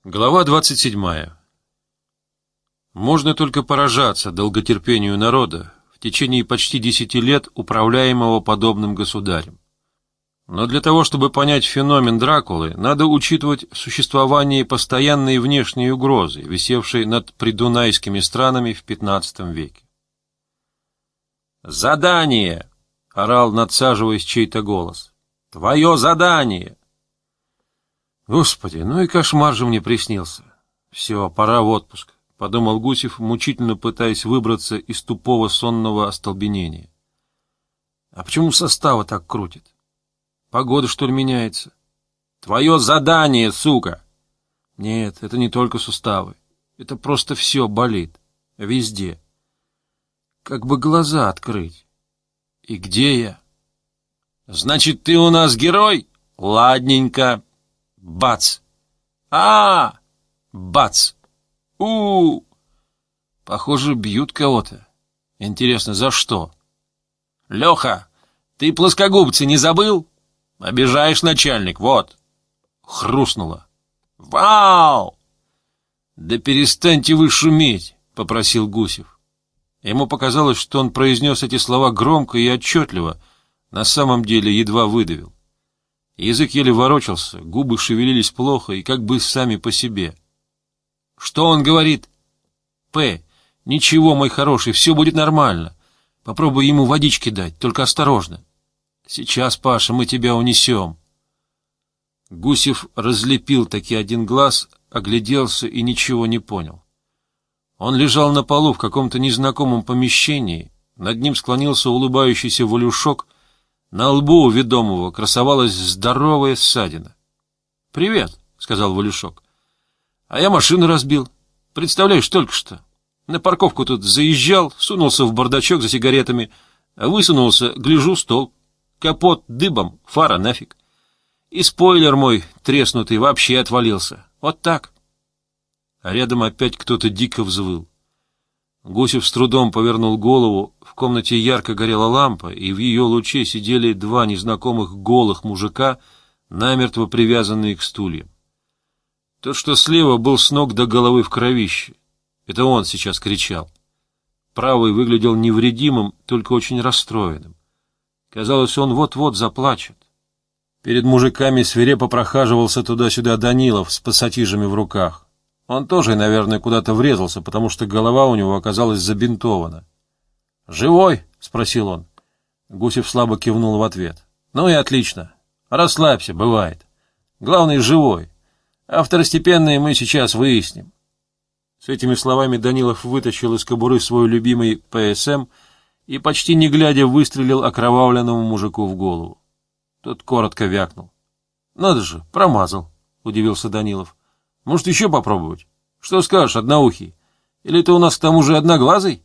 Глава 27. Можно только поражаться долготерпению народа в течение почти 10 лет, управляемого подобным государем. Но для того, чтобы понять феномен Дракулы, надо учитывать существование постоянной внешней угрозы, висевшей над придунайскими странами в XV веке. «Задание!» — орал, надсаживаясь, чей-то голос. «Твое задание!» «Господи, ну и кошмар же мне приснился. Все, пора в отпуск», — подумал Гусев, мучительно пытаясь выбраться из тупого сонного остолбенения. «А почему состава так крутит? Погода, что ли, меняется?» «Твое задание, сука!» «Нет, это не только суставы. Это просто все болит. Везде. Как бы глаза открыть. И где я?» «Значит, ты у нас герой? Ладненько. Бац! Бац! Похоже, бьют кого-то. Интересно, за что? Леха, ты плоскогубцы не забыл? Обижаешь, начальник, вот!» Хрустнуло. «Вау!» «Да перестаньте вы шуметь!» — попросил Гусев. Ему показалось, что он произнес эти слова громко и отчетливо, на самом деле едва выдавил. Язык еле ворочался, губы шевелились плохо и как бы сами по себе. «Что он говорит?» «П, ничего, мой хороший, все будет нормально. Попробуй ему водички дать, только осторожно. Сейчас, Паша, мы тебя унесем». Гусев разлепил таки один глаз, огляделся и ничего не понял. Он лежал на полу в каком-то незнакомом помещении, над ним склонился улыбающийся Валюшок, на лбу у ведомого красовалась здоровая ссадина. «Привет», — сказал Валюшок. «А я машину разбил. Представляешь, только что. На парковку тут заезжал, сунулся в бардачок за сигаретами, высунулся, гляжу, стол. Капот дыбом, фара нафиг. И спойлер мой треснутый вообще отвалился. Вот так». А рядом опять кто-то дико взвыл. Гусев с трудом повернул голову, в комнате ярко горела лампа, и в ее луче сидели два незнакомых голых мужика, намертво привязанные к стульям. Тот, что слева, был с ног до головы в кровище. Это он сейчас кричал. Правый выглядел невредимым, только очень расстроенным. Казалось, он вот-вот заплачет. Перед мужиками свирепо прохаживался туда-сюда Данилов с пассатижами в руках. Он тоже, наверное, куда-то врезался, потому что голова у него оказалась забинтована. «Живой?» — спросил он. Гусев слабо кивнул в ответ. «Ну и отлично. Расслабься, бывает. Главное, живой. А второстепенные мы сейчас выясним». С этими словами Данилов вытащил из кобуры свой любимый ПСМ и, почти не глядя, выстрелил окровавленному мужику в голову. Тот коротко вякнул. «Надо же, промазал», — удивился Данилов. «Может, еще попробовать? Что скажешь, одноухий? Или ты у нас к тому же одноглазый?»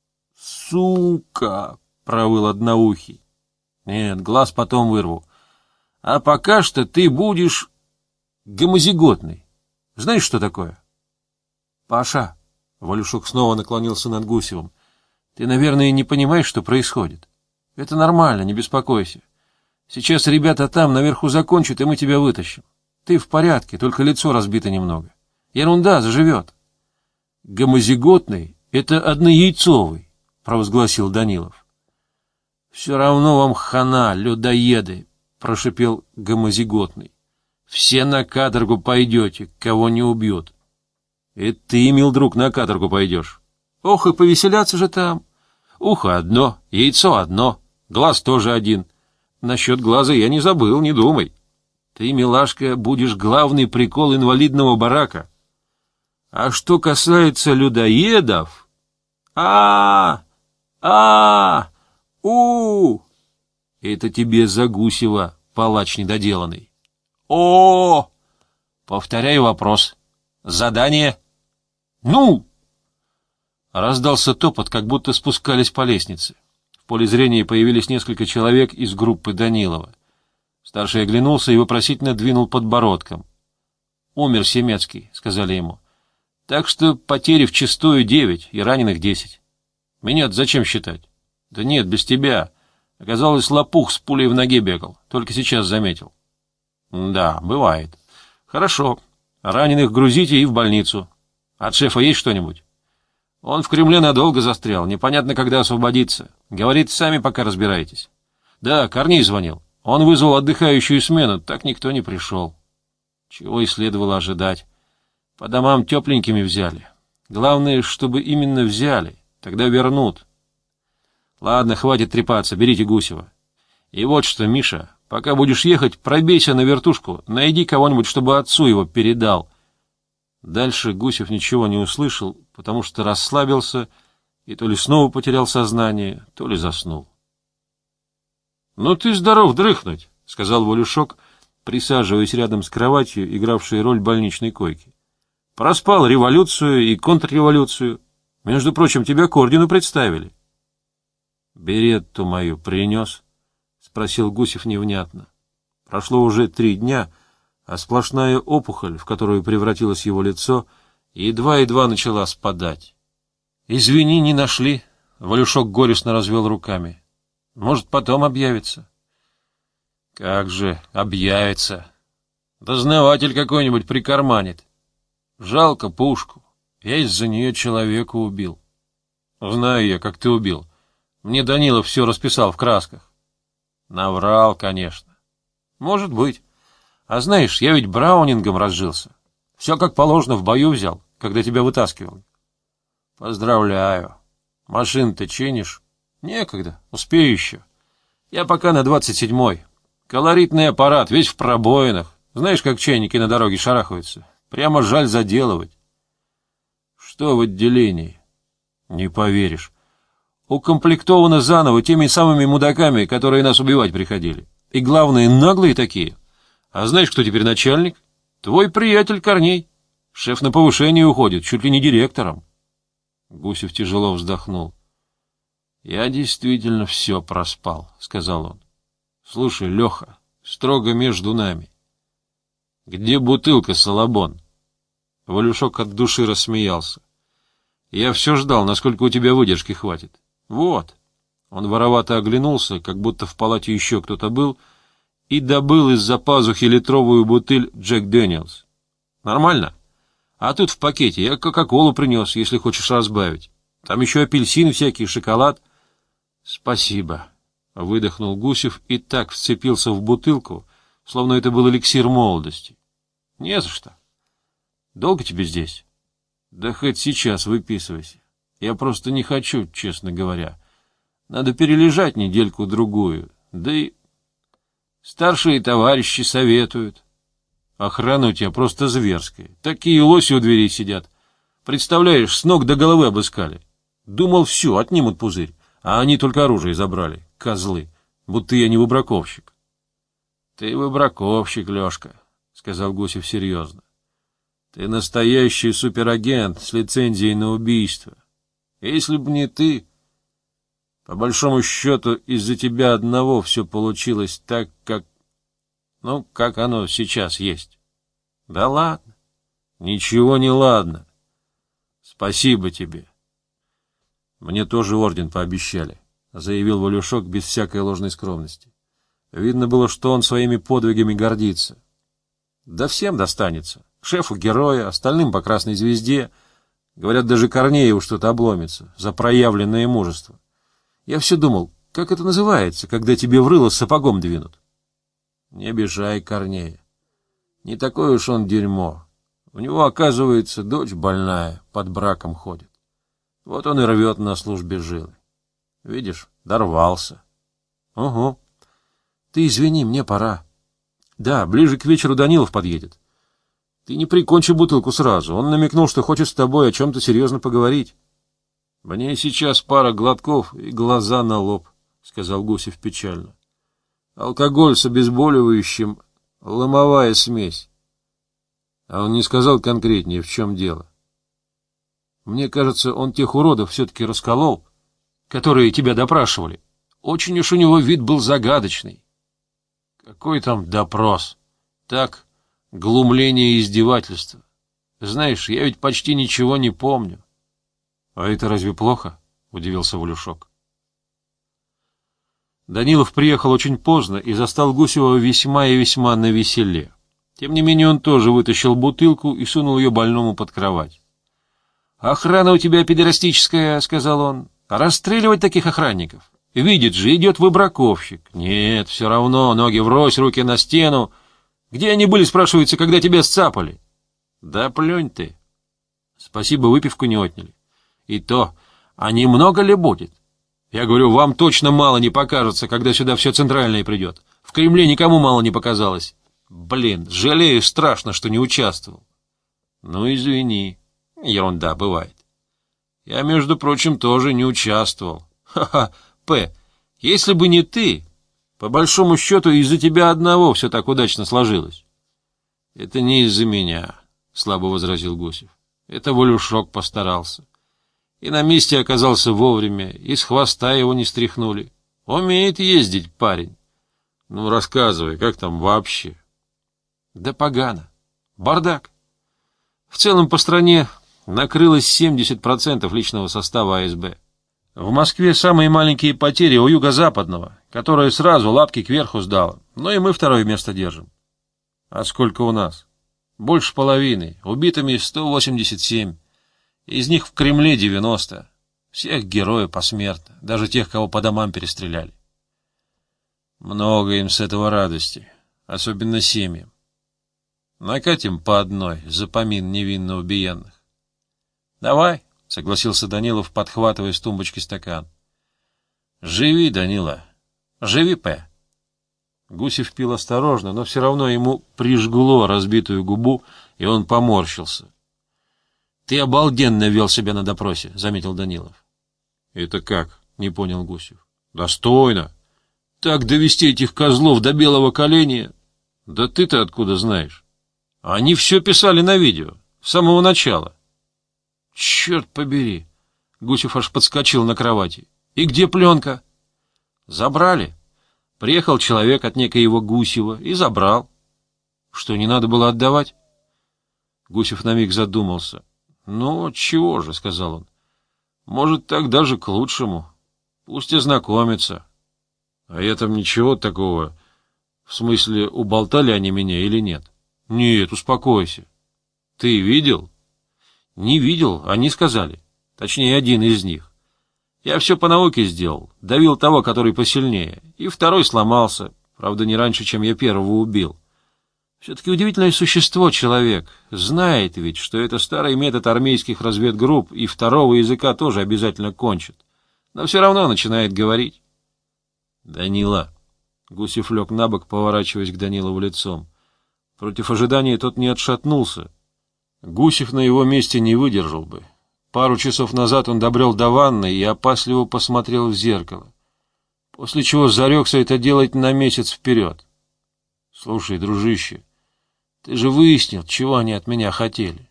«Сука!» — провыл одноухий. «Нет, глаз потом вырву. А пока что ты будешь гомозиготный. Знаешь, что такое?» «Паша!» — Валюшок снова наклонился над Гусевым. «Ты, наверное, не понимаешь, что происходит. Это нормально, не беспокойся. Сейчас ребята там наверху закончат, и мы тебя вытащим. Ты в порядке, только лицо разбито немного. Ерунда, заживет». «Гомозиготный — это однояйцовый», — провозгласил Данилов. «Все равно вам хана, людоеды», — прошипел гомозиготный. «Все на каторгу пойдете, кого не убьют». «Это ты, мил друг, на каторгу пойдешь». «Ох, и повеселяться же там. Ухо одно, яйцо одно, глаз тоже один. Насчет глаза я не забыл, не думай. Ты, милашка, будешь главный прикол инвалидного барака. А что касается людоедов... Это тебе за Гусева, палач недоделанный. Повторяю вопрос. Задание? Ну! Раздался топот, как будто спускались по лестнице. В поле зрения появились несколько человек из группы Данилова. Старший оглянулся и вопросительно двинул подбородком. «Умер Семецкий», — сказали ему. «Так что потери вчистую 9 и раненых 10. Меня-то зачем считать?» «Да нет, без тебя. Оказалось, лопух с пулей в ноге бегал. Только сейчас заметил». «Да, бывает. Хорошо. Раненых грузите и в больницу. От шефа есть что-нибудь? Он в Кремле надолго застрял, непонятно, когда освободится. Говорит, сами пока разбирайтесь. Да, Корней звонил. Он вызвал отдыхающую смену, так никто не пришел. Чего и следовало ожидать. По домам тепленькими взяли. Главное, чтобы именно взяли, тогда вернут. Ладно, хватит трепаться, берите Гусева. И вот что, Миша, пока будешь ехать, пробейся на вертушку, найди кого-нибудь, чтобы отцу его передал. Дальше Гусев ничего не услышал, потому что расслабился и то ли снова потерял сознание, то ли заснул. — Ну ты здоров дрыхнуть, — сказал Валюшок, присаживаясь рядом с кроватью, игравшей роль больничной койки. — Проспал революцию и контрреволюцию. Между прочим, тебя к ордену представили. — Беретту мою принес? — спросил Гусев невнятно. Прошло уже 3 дня, а сплошная опухоль, в которую превратилось его лицо, едва-едва начала спадать. — Извини, не нашли. Валюшок горестно развел руками. — Может, потом объявится. — Как же объявится. Дознаватель какой-нибудь прикарманит. Жалко пушку. Я из-за нее человека убил. Знаю я, как ты убил. Мне Данилов все расписал в красках. Наврал, конечно. Может быть. А знаешь, я ведь браунингом разжился. Все как положено в бою взял, когда тебя вытаскивал. Поздравляю. Машину-то чинишь? Некогда, успею еще. Я пока на 27-й. Колоритный аппарат, весь в пробоинах. Знаешь, как чайники на дороге шарахаются? Прямо жаль заделывать. Что в отделении? Не поверишь. Укомплектовано заново теми самыми мудаками, которые нас убивать приходили. И главное, наглые такие. А знаешь, кто теперь начальник? Твой приятель Корней. Шеф на повышение уходит, чуть ли не директором. Гусев тяжело вздохнул. Я действительно все проспал, сказал он. Слушай, Леха, строго между нами. Где бутылка, Салабон? Валюшок от души рассмеялся. Я все ждал, насколько у тебя выдержки хватит. Вот. Он воровато оглянулся, как будто в палате еще кто-то был, и добыл из-за пазухи литровую бутыль Джек Дэниелс. Нормально? А тут в пакете я кока-колу принес, если хочешь разбавить. Там еще апельсины всякие, шоколад. Спасибо. Выдохнул Гусев и так вцепился в бутылку, словно это был эликсир молодости. Не за что. Долго тебе здесь? Да хоть сейчас выписывайся. Я просто не хочу, честно говоря. Надо перележать недельку-другую. Да и старшие товарищи советуют. Охрана у тебя просто зверская. Такие лоси у дверей сидят. Представляешь, с ног до головы обыскали. Думал, все, отнимут пузырь. А они только оружие забрали. Козлы. Будто я не выбраковщик. Ты выбраковщик, Лешка, сказал Гусев серьезно. Ты настоящий суперагент с лицензией на убийство. Если б не ты, по большому счету, из-за тебя одного все получилось так, как оно сейчас есть. Да ладно. Ничего не ладно. Спасибо тебе. Мне тоже орден пообещали, заявил Валюшок без всякой ложной скромности. Видно было, что он своими подвигами гордится. Да всем достанется. Шефу героя, остальным по красной звезде. Говорят, даже Корнееву что-то обломится за проявленное мужество. Я все думал, как это называется, когда тебе в рыло сапогом двинут? Не обижай Корнея. Не такое уж он дерьмо. У него, оказывается, дочь больная, под браком ходит. Вот он и рвет на службе жилы. Видишь, дорвался. Угу. Ты извини, мне пора. Да, ближе к вечеру Данилов подъедет. Ты не прикончи бутылку сразу. Он намекнул, что хочет с тобой о чем-то серьезно поговорить. Мне сейчас пара глотков и глаза на лоб, сказал Гусев печально. Алкоголь с обезболивающим, ломовая смесь. А он не сказал конкретнее, в чем дело. Мне кажется, он тех уродов все-таки расколол, которые тебя допрашивали. Очень уж у него вид был загадочный. Какой там допрос? Так, глумление и издевательство. Знаешь, я ведь почти ничего не помню. — А это разве плохо? — удивился Валюшок. Данилов приехал очень поздно и застал Гусева весьма и весьма навеселе. Тем не менее он тоже вытащил бутылку и сунул ее больному под кровать. «Охрана у тебя педерастическая», — сказал он. «А расстреливать таких охранников? Видит же, идет выбраковщик. Нет, все равно, ноги врозь, руки на стену. Где они были, спрашивается, когда тебя сцапали?» «Да плюнь ты». «Спасибо, выпивку не отняли. И то, а немного ли будет? Я говорю, вам точно мало не покажется, когда сюда все центральное придет. В Кремле никому мало не показалось. Блин, жалею страшно, что не участвовал». «Ну, извини. Ерунда, бывает. Я, между прочим, тоже не участвовал. Ха-ха, П, если бы не ты, по большому счету, из-за тебя одного все так удачно сложилось». «Это не из-за меня», — слабо возразил Гусев. «Это Волюшок постарался. И на месте оказался вовремя, и с хвоста его не стряхнули. Умеет ездить парень. Ну, рассказывай, как там вообще?» «Да погано. Бардак. В целом по стране накрылось 70% личного состава АСБ. В Москве самые маленькие потери у Юго-Западного, которое сразу лапки кверху сдало. Но и мы второе место держим. А сколько у нас? Больше половины. Убитыми 187. Из них в Кремле 90. Всех героев посмертно. Даже тех, кого по домам перестреляли. Много им с этого радости. Особенно семьям. Накатим по одной за помин невинно убиенных. «Давай», — согласился Данилов, подхватывая с тумбочки стакан. «Живи, Данила. Живи, П». Гусев пил осторожно, но все равно ему прижгло разбитую губу, и он поморщился. «Ты обалденно вел себя на допросе», — заметил Данилов. «Это как?» — не понял Гусев. «Достойно. Так довести этих козлов до белого коленя? Да ты-то откуда знаешь? Они все писали на видео, с самого начала». «Черт побери!» — Гусев аж подскочил на кровати. «И где пленка?» «Забрали. Приехал человек от некоего Гусева и забрал». «Что, не надо было отдавать?» Гусев на миг задумался. «Ну, чего же», — сказал он. «Может, так даже к лучшему. Пусть ознакомится». «А я там ничего такого... В смысле, уболтали они меня или нет?» «Нет, успокойся». «Ты видел?» «Не видел, они сказали. Точнее, один из них. Я все по науке сделал. Давил того, который посильнее. И второй сломался. Правда, не раньше, чем я первого убил. Все-таки удивительное существо человек. Знает ведь, что это старый метод армейских разведгрупп, и второго языка тоже обязательно кончит. Но все равно начинает говорить». «Данила». Гусев лег на бок, поворачиваясь к Данилову лицом. Против ожидания тот не отшатнулся. Гусев на его месте не выдержал бы. Пару часов назад он добрел до ванной и опасливо посмотрел в зеркало, после чего зарекся это делать на месяц вперед. «Слушай, дружище, ты же выяснил, чего они от меня хотели?»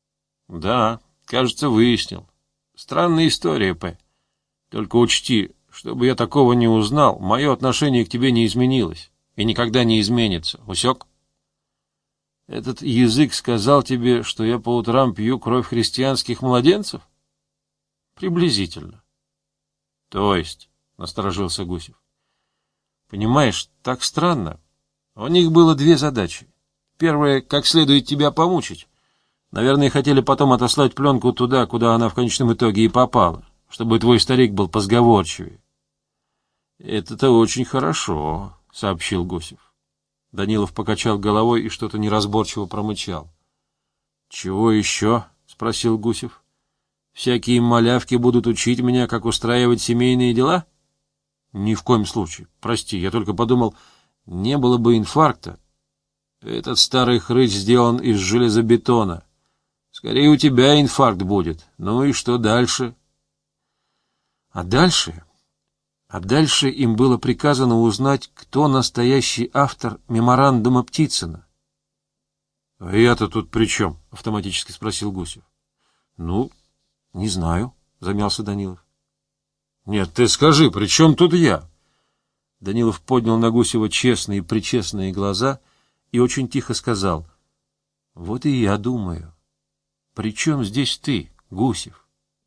«Да, кажется, выяснил. Странная история, П. Только учти, чтобы я такого не узнал, мое отношение к тебе не изменилось и никогда не изменится. Усек?» «Этот язык сказал тебе, что я по утрам пью кровь христианских младенцев?» «Приблизительно». «То есть?» — насторожился Гусев. «Понимаешь, так странно. У них было две задачи. Первая — как следует тебя помучить. Наверное, хотели потом отослать пленку туда, куда она в конечном итоге и попала, чтобы твой старик был позговорчивее». «Это-то очень хорошо», — сообщил Гусев. Данилов покачал головой и что-то неразборчиво промычал. «Чего еще?» — спросил Гусев. «Всякие малявки будут учить меня, как устраивать семейные дела?» «Ни в коем случае. Прости, я только подумал, не было бы инфаркта. Этот старый хрыч сделан из железобетона. Скорее у тебя инфаркт будет. Ну и что дальше?» А дальше им было приказано узнать, кто настоящий автор меморандума Птицына. — А я-то тут при чем? — автоматически спросил Гусев. — Ну, не знаю, — замялся Данилов. — Нет, ты скажи, при чем тут я? Данилов поднял на Гусева честные и причестные глаза и очень тихо сказал: — Вот и я думаю. При чем здесь ты, Гусев?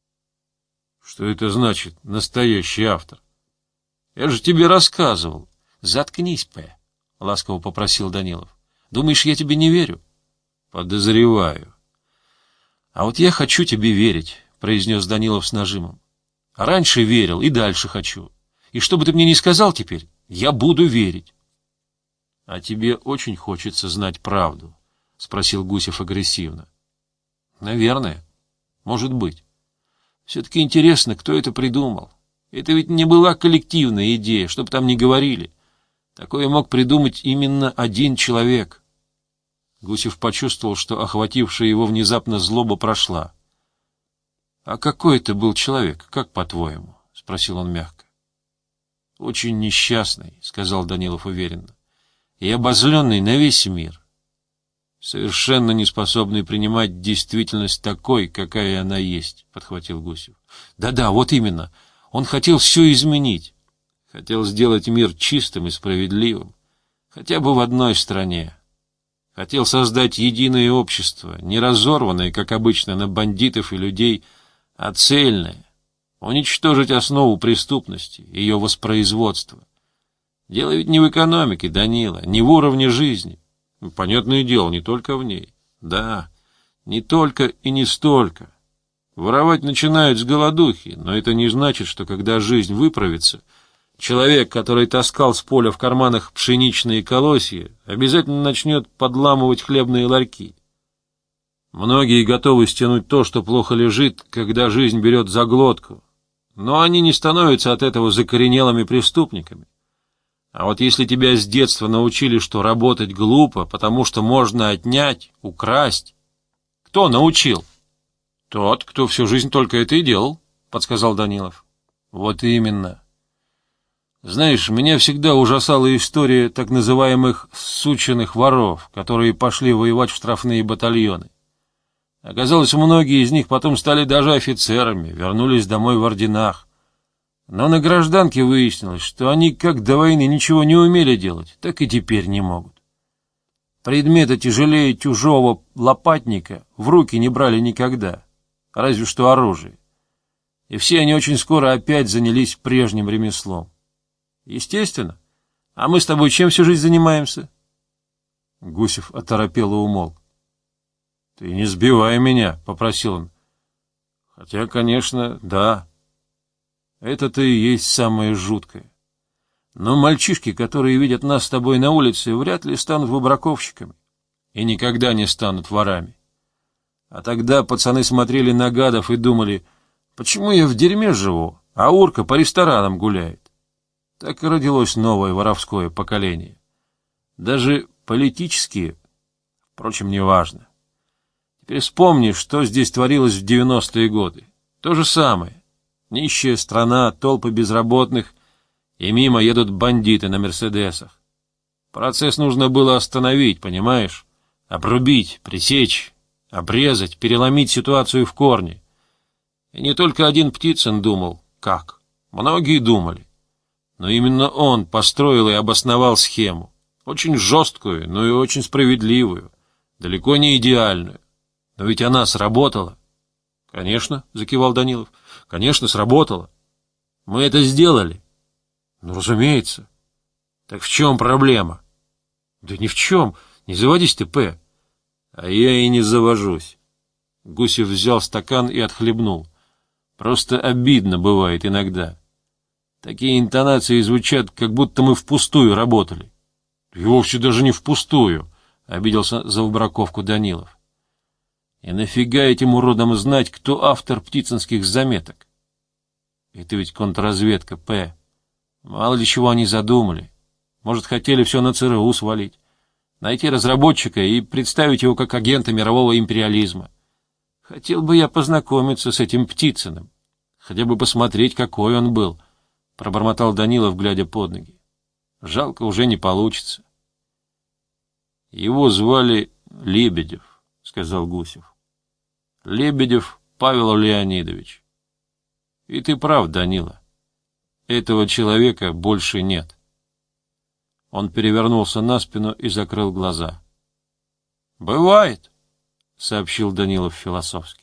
— Что это значит, настоящий автор? — Я же тебе рассказывал. — Заткнись, П, — ласково попросил Данилов. — Думаешь, я тебе не верю? Подозреваю. А вот я хочу тебе верить, произнес Данилов с нажимом. Раньше верил и дальше хочу. И что бы ты мне ни сказал теперь, я буду верить. — А тебе очень хочется знать правду? — спросил Гусев агрессивно. — Наверное. Может быть. Все-таки интересно, кто это придумал. Это ведь не была коллективная идея, что бы там ни говорили. Такое мог придумать именно один человек. Гусев почувствовал, что охватившая его внезапно злоба прошла. — А какой это был человек, как по-твоему? — спросил он мягко. — Очень несчастный, — сказал Данилов уверенно, — и обозленный на весь мир. Совершенно не способный принимать действительность такой, какая она есть, — подхватил Гусев. Да-да, вот именно. Он хотел все изменить. Хотел сделать мир чистым и справедливым. Хотя бы в одной стране. Хотел создать единое общество, не разорванное, как обычно, на бандитов и людей, а цельное. Уничтожить основу преступности, ее воспроизводства. Дело ведь не в экономике, Данила, не в уровне жизни. Понятное дело, не только в ней. Да, не только и не столько. Воровать начинают с голодухи, но это не значит, что когда жизнь выправится, человек, который таскал с поля в карманах пшеничные колосья, обязательно начнет подламывать хлебные ларьки. Многие готовы стянуть то, что плохо лежит, когда жизнь берет за глотку, но они не становятся от этого закоренелыми преступниками. А вот если тебя с детства научили, что работать глупо, потому что можно отнять, украсть, кто научил? Тот, кто всю жизнь только это и делал, подсказал Данилов. Вот именно. Знаешь, меня всегда ужасала история так называемых «сученных воров», которые пошли воевать в штрафные батальоны. Оказалось, многие из них потом стали даже офицерами, вернулись домой в орденах. Но на гражданке выяснилось, что они как до войны ничего не умели делать, так и теперь не могут. Предметы тяжелее тяжелого лопатника в руки не брали никогда, разве что оружие. И все они очень скоро опять занялись прежним ремеслом. Естественно. А мы с тобой чем всю жизнь занимаемся? Гусев оторопело умолк. — Ты не сбивай меня, — попросил он. — Хотя, конечно, да. Это-то и есть самое жуткое. Но мальчишки, которые видят нас с тобой на улице, вряд ли станут выбраковщиками и никогда не станут ворами. А тогда пацаны смотрели на гадов и думали, почему я в дерьме живу, а урка по ресторанам гуляет. Так и родилось новое воровское поколение. Даже политические, впрочем, неважно. Теперь вспомни, что здесь творилось в 90-е годы. То же самое. Нищая страна, толпы безработных, и мимо едут бандиты на мерседесах. Процесс нужно было остановить, понимаешь? Обрубить, пресечь, обрезать, переломить ситуацию в корне. И не только один Птицын думал, как. Многие думали. Но именно он построил и обосновал схему. Очень жесткую, но и очень справедливую. Далеко не идеальную. Но ведь она сработала. — Конечно, — закивал Данилов. — Конечно, сработала. Мы это сделали. — Ну, разумеется. — Так в чем проблема? — Да ни в чем. Не заводись ты, П. — А я и не завожусь. Гусев взял стакан и отхлебнул. Просто обидно бывает иногда. Такие интонации звучат, как будто мы впустую работали. — И вовсе даже не впустую, — обиделся за выбраковку Данилов. И нафига этим уродам знать, кто автор птицынских заметок? Это ведь контрразведка, П. Мало ли чего они задумали. Может, хотели все на ЦРУ свалить. Найти разработчика и представить его как агента мирового империализма. Хотел бы я познакомиться с этим Птицыным. Хотя бы посмотреть, какой он был, — пробормотал Данилов, глядя под ноги. Жалко, уже не получится. Его звали Лебедев, — сказал Гусев. Лебедев Павел Леонидович. И ты прав, Данила. Этого человека больше нет. Он перевернулся на спину и закрыл глаза. — Бывает, — сообщил Данилов философски.